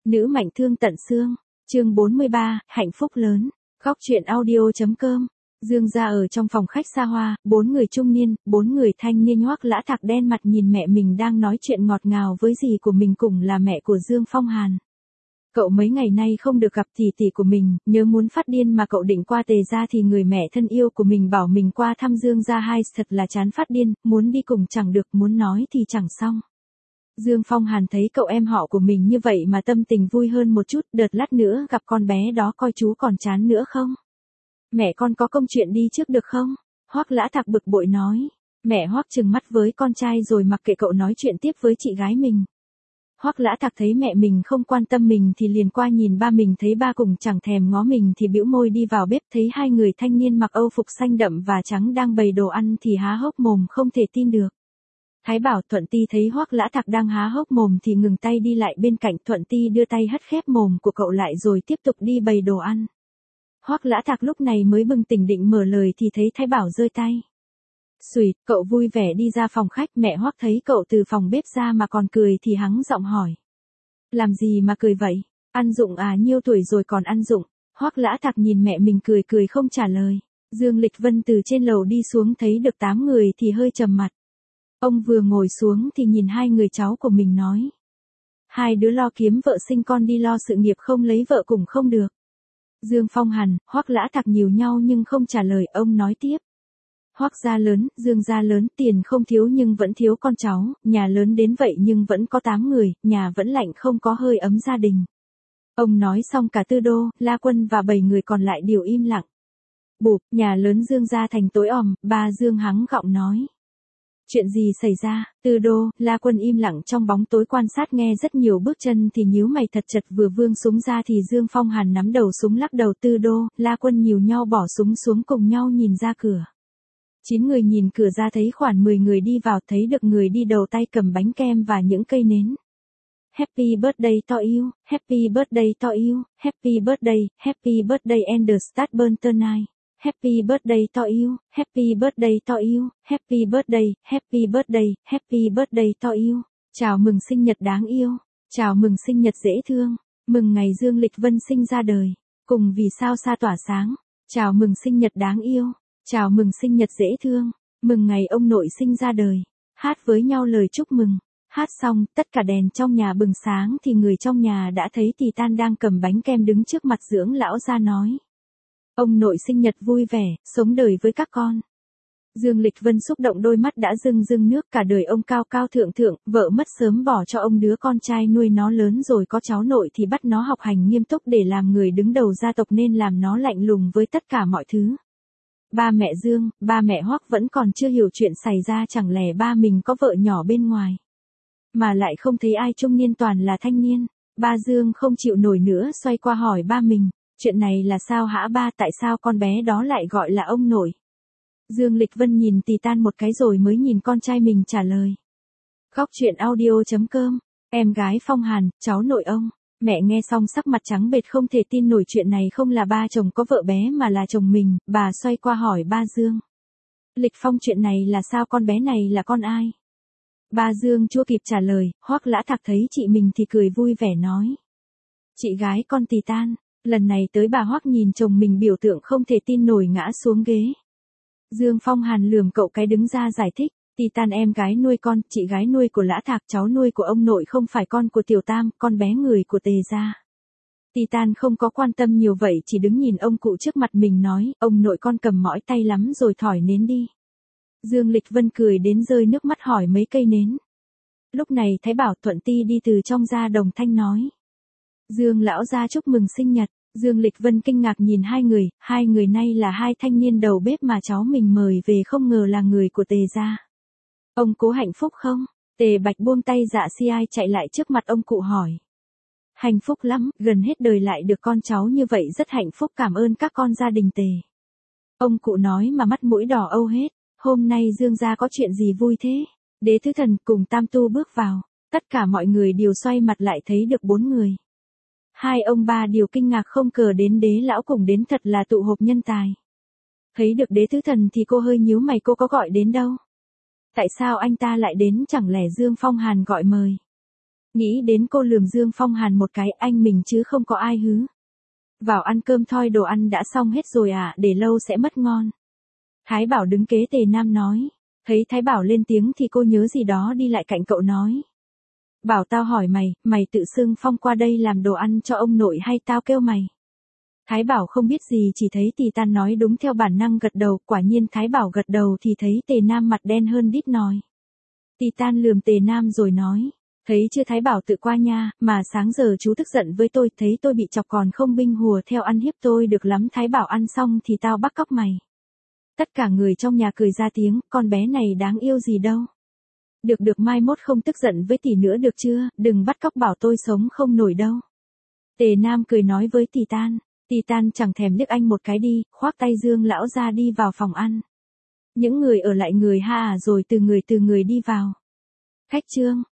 Nữ mạnh thương tận xương. Chương 43, hạnh phúc lớn. Góc truyện audio.com. Dương gia ở trong phòng khách xa hoa, 4 người trung niên, 4 người thanh niên Hoắc Lã Thạc đen mặt nhìn mẹ mình đang nói chuyện ngọt ngào với dì của mình cùng là mẹ của Dương Phong Hàn. Cậu mấy ngày nay không được gặp tỷ của mình, nhớ muốn phát điên mà cậu định qua Tề gia thì người mẹ thân yêu của mình bảo mình qua thăm Dương gia hai, thật là chán phát điên, muốn đi cùng chẳng được, muốn nói thì chẳng xong. Dương Phong Hàn thấy cậu em họ của mình như vậy mà tâm tình vui hơn một chút, đợt lát nữa gặp con bé đó coi chú còn chán nữa không? Mẹ con có công chuyện đi trước được không? Hoắc Lã Thạc bực bội nói. Mẹ Hoắc trừng mắt với con trai rồi mặc kệ cậu nói chuyện tiếp với chị gái mình. Hoắc Lã Thạc thấy mẹ mình không quan tâm mình thì liền qua nhìn ba mình, thấy ba cùng chẳng thèm ngó mình thì bĩu môi đi vào bếp, thấy hai người thanh niên mặc âu phục xanh đậm và trắng đang bày đồ ăn thì há hốc mồm không thể tin được. Thái Bảo, Thuận Ti thấy Hoắc Lã Thạc đang há hốc mồm thì ngừng tay đi lại bên cạnh, Thuận Ti đưa tay hất khép mồm của cậu lại rồi tiếp tục đi bày đồ ăn. Hoắc Lã Thạc lúc này mới bừng tỉnh định mở lời thì thấy Thái Bảo giơ tay. Xùi, cậu vui vẻ đi ra phòng khách, mẹ Hoắc thấy cậu từ phòng bếp ra mà còn cười thì hắng giọng hỏi. Làm gì mà cười vậy? Ăn dụng à, nhiêu tuổi rồi còn ăn dụng? Hoắc Lã Thạc nhìn mẹ mình cười cười không trả lời. Dương Lịch Vân từ trên lầu đi xuống thấy được 8 người thì hơi trầm mặt. Ông vừa ngồi xuống thì nhìn hai người cháu của mình nói. Hai đứa lo kiếm vợ sinh con đi, lo sự nghiệp không lấy vợ cùng không được. Dương Phong Hàn, Hoắc Lã Thạc nhiều nhau nhưng không trả lời, ông nói tiếp. Hoắc gia lớn, Dương gia lớn, tiền không thiếu nhưng vẫn thiếu con cháu, nhà lớn đến vậy nhưng vẫn có 8 người, nhà vẫn lạnh không có hơi ấm gia đình. Ông nói xong cả Tư Đô, La Quân và 7 người còn lại đều im lặng. Bụp, nhà lớn Dương gia thành tối om, ba Dương hắng gọng nói. Chuyện gì xảy ra? Tư Đô, La Quân im lặng trong bóng tối quan sát, nghe rất nhiều bước chân thì nhíu mày thật chật, vừa vươn súng ra thì Dương Phong Hàn nắm đầu súng lắc đầu. Tư Đô, La Quân nhìu nhau bỏ súng xuống cùng nhau nhìn ra cửa. 9 người nhìn cửa ra thấy khoảng 10 người đi vào, thấy được người đi đầu tay cầm bánh kem và những cây nến. Happy birthday to you, happy birthday to you, happy birthday and the start burn tonight. Happy birthday to you, happy birthday to you, happy birthday, happy birthday, happy birthday to you. Chào mừng sinh nhật đáng yêu, chào mừng sinh nhật dễ thương, mừng ngày Dương Lịch Vân sinh ra đời, cùng vì sao xa tỏa sáng, chào mừng sinh nhật đáng yêu, chào mừng sinh nhật dễ thương, mừng ngày ông nội sinh ra đời. Hát với nhau lời chúc mừng. Hát xong, tất cả đèn trong nhà bừng sáng thì người trong nhà đã thấy Titan đang cầm bánh kem đứng trước mặt dưỡng lão ra nói. Ông nội sinh nhật vui vẻ, sống đời với các con. Dương Lịch Vân xúc động, đôi mắt đã rưng rưng nước, cả đời ông cao cao thượng thượng, vợ mất sớm bỏ cho ông đứa con trai nuôi nó lớn rồi, có cháu nội thì bắt nó học hành nghiêm túc để làm người đứng đầu gia tộc nên làm nó lạnh lùng với tất cả mọi thứ. Ba mẹ Dương, ba mẹ Hoắc vẫn còn chưa hiểu chuyện xảy ra, chẳng lẽ ba mình có vợ nhỏ bên ngoài. Mà lại không thấy ai trung niên, toàn là thanh niên. Ba Dương không chịu nổi nữa, xoay qua hỏi ba mình. Chuyện này là sao hả ba, tại sao con bé đó lại gọi là ông nội? Dương Lịch Vân nhìn Titan một cái rồi mới nhìn con trai mình trả lời. Góc truyện audio.com, em gái Phong Hàn, cháu nội ông. Mẹ nghe xong sắc mặt trắng bệch không thể tin nổi, chuyện này không là ba chồng có vợ bé mà là chồng mình. Bà xoay qua hỏi ba Dương. Lịch Phong, chuyện này là sao, con bé này là con ai? Ba Dương chưa kịp trả lời, Hoắc Lã Thạc thấy chị mình thì cười vui vẻ nói. Chị gái con Titan. Lần này tới bà Hoắc nhìn chồng mình biểu tượng không thể tin nổi ngã xuống ghế. Dương Phong Hàn lườm cậu cái đứng ra giải thích. Titan em gái nuôi con, chị gái nuôi của Lã Thạc, cháu nuôi của ông nội, không phải con của Tiểu Tam, con bé người của Tề gia. Titan không có quan tâm nhiều vậy, chỉ đứng nhìn ông cụ trước mặt mình nói, ông nội con cầm mỏi tay lắm rồi, thỏi nến đi. Dương Lịch Vân cười đến rơi nước mắt hỏi mấy cây nến. Lúc này Thái Bảo, Thuận Ti đi từ trong ra, đồng thanh nói. Dương lão gia chúc mừng sinh nhật. Dương Lịch Vân kinh ngạc nhìn hai người này là hai thanh niên đầu bếp mà cháu mình mời về, không ngờ là người của Tề gia. Ông cố hạnh phúc không? Tề Bạch buông tay dạ si ai chạy lại trước mặt ông cụ hỏi. Hạnh phúc lắm, gần hết đời lại được con cháu như vậy, rất hạnh phúc, cảm ơn các con gia đình Tề. Ông cụ nói mà mắt mũi đỏ âu hết. Hôm nay Dương gia có chuyện gì vui thế? Đế Thứ Thần cùng Tam Tu bước vào. Tất cả mọi người đều xoay mặt lại thấy được 4 người. Hai ông ba đều kinh ngạc, không ngờ đến Đế lão cùng đến, thật là tụ họp nhân tài. Thấy được Đế Thứ Thần thì cô hơi nhíu mày, cô có gọi đến đâu? Tại sao anh ta lại đến, chẳng lẽ Dương Phong Hàn gọi mời? Nghĩ đến cô lườm Dương Phong Hàn một cái, anh mình chứ không có ai hứ. Vào ăn cơm thôi, đồ ăn đã xong hết rồi à, để lâu sẽ mất ngon. Thái Bảo đứng kế Tề Nam nói. Thấy Thái Bảo lên tiếng thì cô nhớ gì đó đi lại cạnh cậu nói. Bảo tao hỏi mày, mày tự xưng Phong qua đây làm đồ ăn cho ông nội hay tao kêu mày? Thái Bảo không biết gì, chỉ thấy Tì Tan nói đúng theo bản năng gật đầu, quả nhiên Thái Bảo gật đầu thì thấy Tề Nam mặt đen hơn đít nồi. Tì Tan lườm Tề Nam rồi nói, thấy chưa Thái Bảo tự qua nha, mà sáng giờ chú tức giận với tôi, thấy tôi bị chọc còn không binh hùa theo ăn hiếp tôi được lắm. Thái Bảo ăn xong thì tao bắt cóc mày. Tất cả người trong nhà cười ra tiếng, con bé này đáng yêu gì đâu. Được mai mốt không tức giận với tỷ nữa được chưa, đừng bắt cóc bảo tôi sống không nổi đâu. Tề Nam cười nói với Tì Tan. Tì Tan chẳng thèm liếc anh một cái đi, khoác tay Dương lão ra đi vào phòng ăn. Những người ở lại người ha rồi từ người đi vào. Khách Trương,